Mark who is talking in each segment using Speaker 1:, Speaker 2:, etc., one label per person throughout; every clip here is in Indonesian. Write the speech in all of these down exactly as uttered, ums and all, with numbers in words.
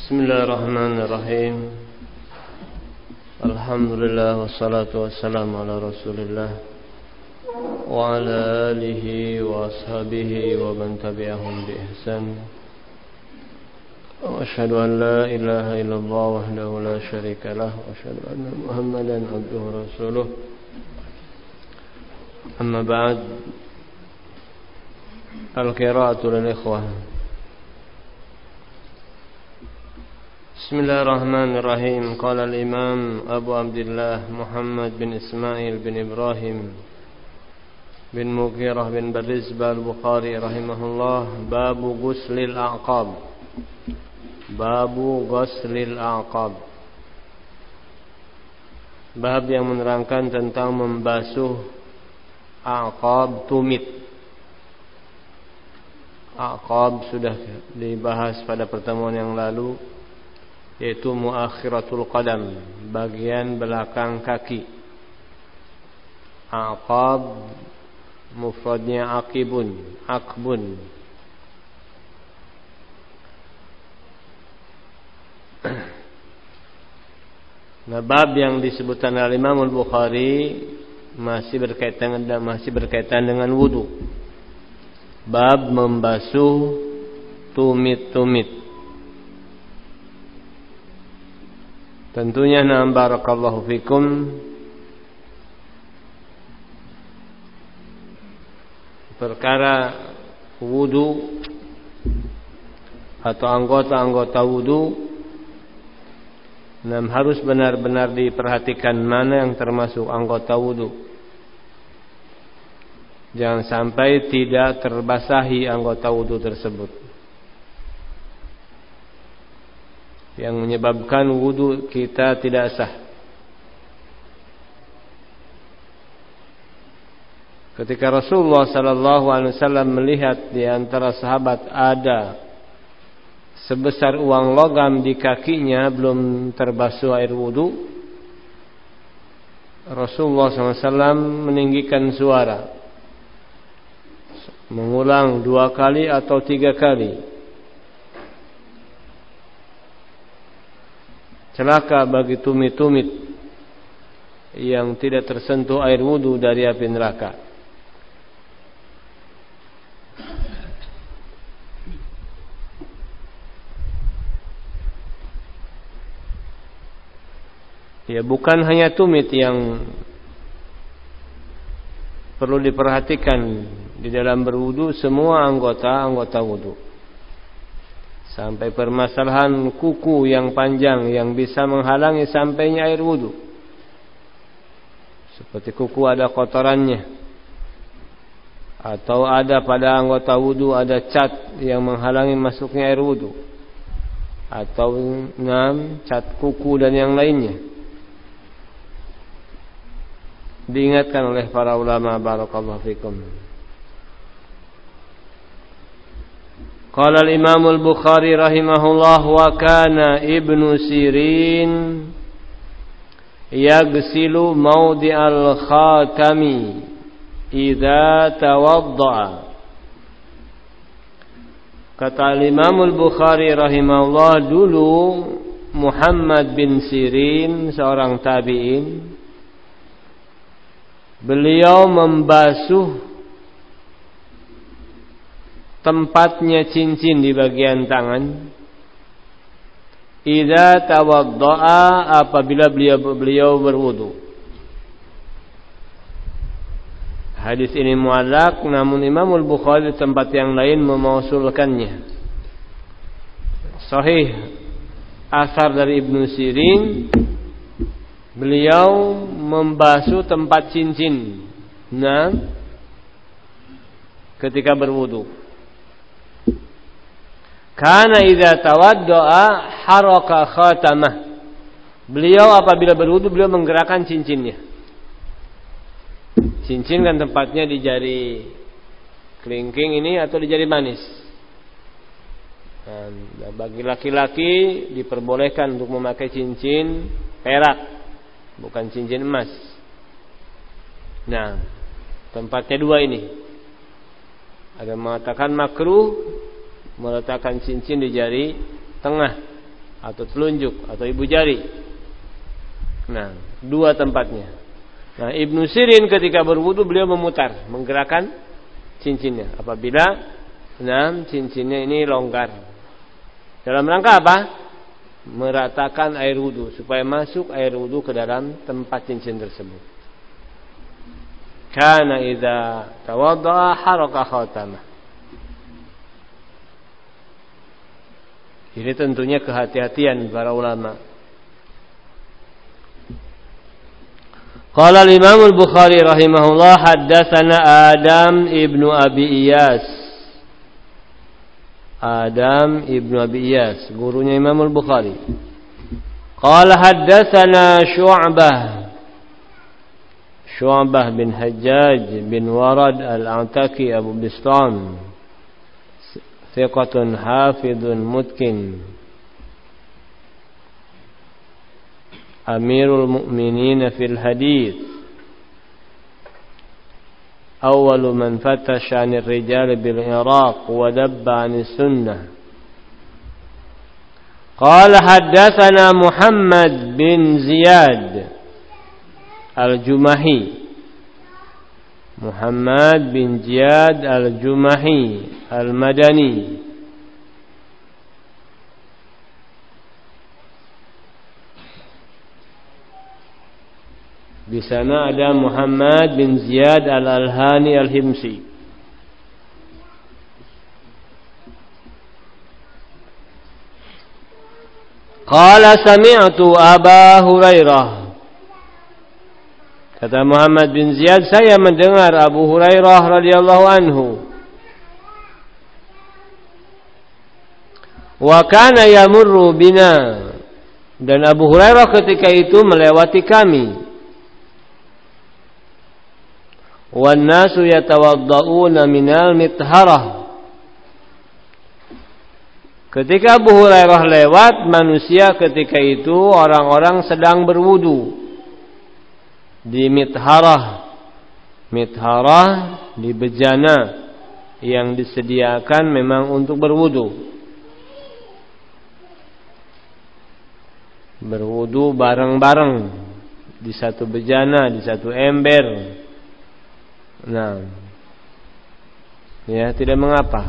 Speaker 1: Bismillahirrahmanirrahim. Alhamdulillah wassalatu wassalamu ala Rasulillah wa ala alihi wa ashabihi wa man tabi'ahum bi ihsan. Wa asyhadu an la ilaha illallah wahdahu la syarika lah wa asyhadu anna Muhammadan abduhu wa rasuluh. Amma ba'd. Al-qira'atu lil ikhwah. Bismillahirrahmanirrahim. Qala al-Imam Abu Abdullah Muhammad bin Ismail bin Ibrahim bin Mughirah bin Barizbah al-Bukhari rahimahullah, babu ghuslil a'qab. Babu ghuslil a'qab. Bab yang menerangkan tentang membasuh a'qab, tumit. A'qab sudah dibahas pada pertemuan yang lalu, yaitu muakhiratul qadam, bagian belakang kaki. Aqab mufradnya aqibun, aqbun. Nah, bab yang disebutkan oleh Imam Al-Bukhari masih berkaitan masih berkaitan dengan wudu. Bab membasuh tumit-tumit. Tentunya na'am barakallahu fikum, perkara wudu atau anggota-anggota wudu nam harus benar-benar diperhatikan mana yang termasuk anggota wudu. Jangan sampai tidak terbasahi anggota wudu tersebut, yang menyebabkan wudu kita tidak sah. Ketika Rasulullah sallallahu alaihi wasallam melihat di antara sahabat ada sebesar uang logam di kakinya belum terbasuh air wudu, Rasulullah sallallahu alaihi wasallam meninggikan suara, mengulang dua kali atau tiga kali. Celaka bagi tumit-tumit yang tidak tersentuh air wudu dari api neraka. Ya, bukan hanya tumit yang perlu diperhatikan di dalam berwudu, semua anggota-anggota wudu. Sampai permasalahan kuku yang panjang yang bisa menghalangi sampainya air wudu. Seperti kuku ada kotorannya, atau ada pada anggota wudu ada cat yang menghalangi masuknya air wudu, atau enam cat kuku dan yang lainnya. Diingatkan oleh para ulama barakallahu fikum. Qala al-Imam al-Bukhari rahimahullah, wa kana Ibnu Sirin yaghsilu mawdi'al khatami idza tawadda'a. Kata al-Imam al-Bukhari rahimahullah, dulu Muhammad bin Sirin, seorang tabi'in, beliau membasuh tempatnya cincin di bagian tangan idza tawaddaa, apabila beliau beliau berwudu. Hadis ini muallaq, namun Imam Al-Bukhari di tempat yang lain memausulkannya. Sahih asar dari Ibnu Sirin, beliau membasuh tempat cincin nah ketika berwudu. Kana idza tawaddaa haraka khatamah. Beliau apabila berwudu beliau menggerakkan cincinnya. Cincin kan tempatnya di jari kelingking ini atau di jari manis. Nah, bagi laki-laki diperbolehkan untuk memakai cincin perak, bukan cincin emas. Nah, tempatnya dua ini. Ada mengatakan makruh meletakkan cincin di jari tengah atau telunjuk atau ibu jari. Nah, dua tempatnya. Nah, Ibnu Sirin ketika berwudu beliau memutar, menggerakkan cincinnya. Apabila nah, cincinnya ini longgar. Dalam rangka apa? Meratakan air wudu supaya masuk air wudu ke dalam tempat cincin tersebut. Kana idza tawaddaa haraka khatamah. Ini tentunya kehati-hatian para ulama. Qala al-Imam al-Bukhari rahimahullah haddatsana Adam ibnu Abi Iyas. Adam ibnu Abi Iyas, gurunya Imam al-Bukhari. Qala haddatsana Syu'bah. Syu'bah bin Hajjaj bin Warad al-Ataki Abu Bistam. Thiqatun hafidun mutkin. Amirul Mu'minin fil hadith. Awwalu man fatasha 'anil rijal bil Iraq wa dabba 'anis sunnah. Qala haddatsana Muhammad bin Ziyad Al-Jumahi. Muhammad bin Ziyad Al-Jumahi Al-Madani. Di sana ada Muhammad bin Ziyad Al-Alhani Al-Himsi. Qala sami'tu Aba Hurairah. Kata Muhammad bin Ziyad, saya mendengar Abu Hurairah radhiyallahu anhu. Wa kana yamurru bina. Dan Abu Hurairah ketika itu melewati kami. Wan nasu yatawadda'una minal mitharah. Ketika Abu Hurairah lewat, manusia ketika itu orang-orang sedang berwudu di mitharah. Mitharah di bejana yang disediakan memang untuk berwudu. Berwudu bareng-bareng di satu bejana, di satu ember. Nah, ya tidak mengapa.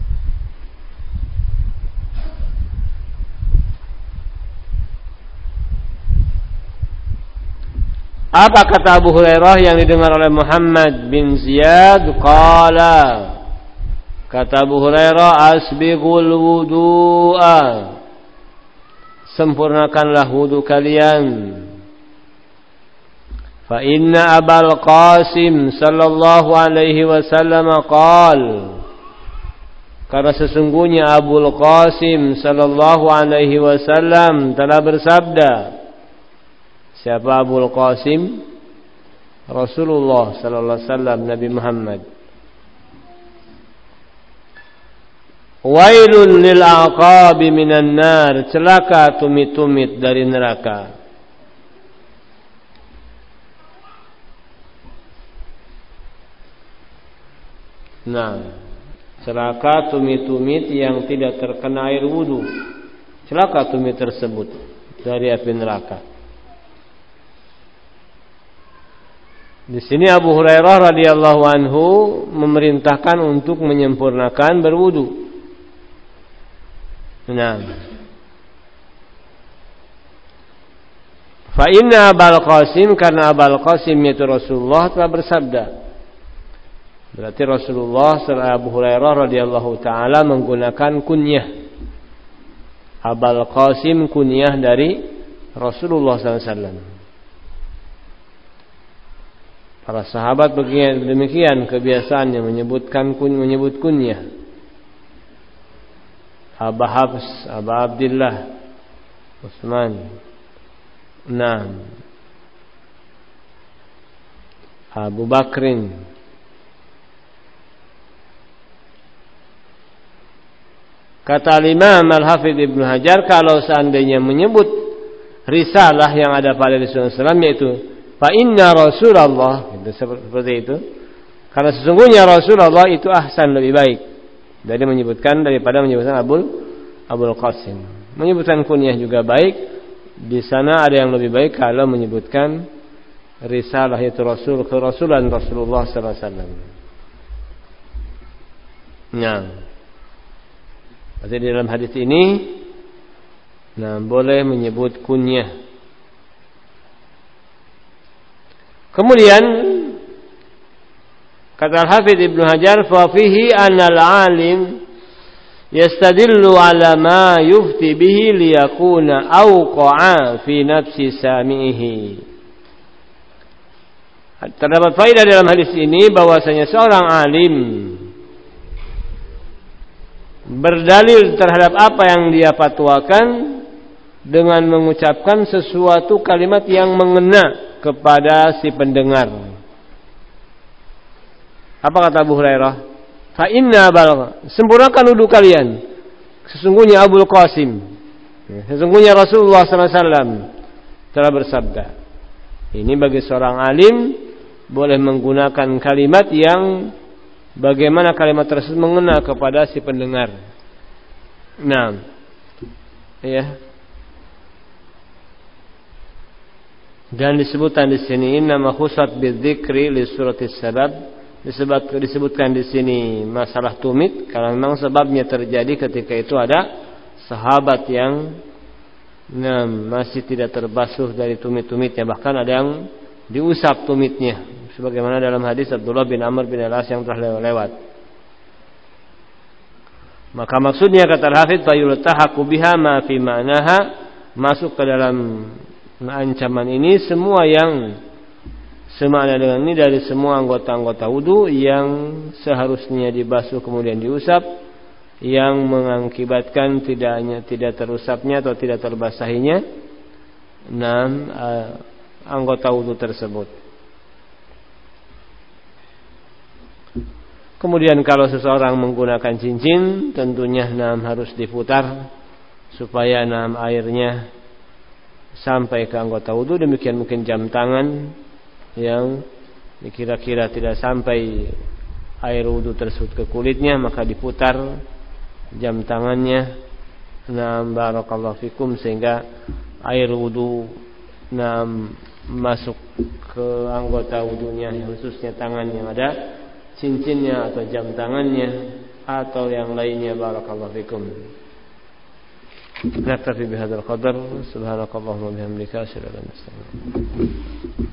Speaker 1: Apa kata Abu Hurairah yang didengar oleh Muhammad bin Ziyad? Qala, kata Abu Hurairah, asbighul wudu'a, sempurnakanlah wudu kalian. Fa inna Abul Qasim sallallahu alaihi wasallam qaal, karena sesungguhnya Abul Qasim sallallahu alaihi wasallam telah bersabda. Siapa Abul Qasim? Rasulullah sallallahu alaihi wasallam, Nabi Muhammad. Wailul lil aqabi minan nar, celaka tumit-tumit dari neraka. Nah, celaka tumit-tumit yang tidak terkena air wudu. Celaka tumit tersebut dari api neraka. Di sini Abu Hurairah radhiyallahu anhu memerintahkan untuk menyempurnakan berwudu. Nah, fa inna Abul Qasim, karena Abul Qasim yaitu Rasulullah telah bersabda. Berarti Rasulullah serta Abu Hurairah radhiyallahu taala menggunakan kunyah. Abul Qasim kunyah dari Rasulullah sallallahu alaihi wasallam. Para sahabat begini, demikian kebiasaannya menyebutkan kun, menyebut kunyah. Aba Habs, Aba Abdullah, Utsman, Naam, Abu Bakrin. Kata Imam Al-Hafidh Ibnu Hajar, kalau seandainya menyebut risalah yang ada pada Rasulullah sallallahu alaihi wasallam, yaitu fa inna Rasulullah, itu seperti itu. Karena sesungguhnya Rasulullah itu ahsan, lebih baik dari menyebutkan daripada menyebutkan Abul Abul Qasim. Menyebutkan kunyah juga baik. Di sana ada yang lebih baik kalau menyebutkan risalah itu Rasul kerasulan Rasulullah sallallahu alaihi wasallam. Nah, berarti di dalam hadis ini, nah boleh menyebut kunyah. Kemudian kata Al-Hafidz Ibnu Hajar, fa fihi anal alim yastadillu ala ma yufti bihi liyakuna awqa'a fi nafsi sami'ihi. Terdapat faedah dalam hadis ini bahwasanya seorang alim berdalil terhadap apa yang dia fatwakan dengan mengucapkan sesuatu kalimat yang mengena kepada si pendengar. Apa kata Abu Hurairah? Fa inna balagha, sempurnakan wudu kalian. Sesungguhnya Abul Qasim, sesungguhnya Rasulullah sallallahu alaihi wasallam telah bersabda. Ini bagi seorang alim boleh menggunakan kalimat yang bagaimana kalimat tersebut mengena kepada si pendengar. Nah, ya. Dan disebutkan di sini nama khusat bidzikri li suratis sabab. Disebut, disebutkan di sini masalah tumit karena memang sebabnya terjadi ketika itu ada sahabat yang nah, masih tidak terbasuh dari tumit-tumitnya, bahkan ada yang diusap tumitnya sebagaimana dalam hadis Abdullah bin Amr bin Al-As yang telah lewat. Maka maksudnya kata Al-Hafidz fayultahaku biha ma fi ma'naha, masuk ke dalam ancaman ini semua yang semakna dengan ini dari semua anggota-anggota wudu yang seharusnya dibasuh kemudian diusap, yang mengakibatkan tidaknya tidak terusapnya atau tidak terbasahinya enam uh, anggota wudu tersebut. Kemudian kalau seseorang menggunakan cincin, tentunya enam harus diputar supaya enam airnya sampai ke anggota wudu. Demikian mungkin jam tangan yang kira-kira tidak sampai air wudu tersebut ke kulitnya, maka diputar jam tangannya, nam barakallahu fikum, sehingga air wudu nam masuk ke anggota wudunya, khususnya tangan yang ada cincinnya atau jam tangannya atau yang lainnya. Barakallahu fikum. Naktafi bihadzal qadar. Subhanakallahumma wa bihamdika asyhadu an la ilaha illa anta astaghfiruka wa atubu ilaik.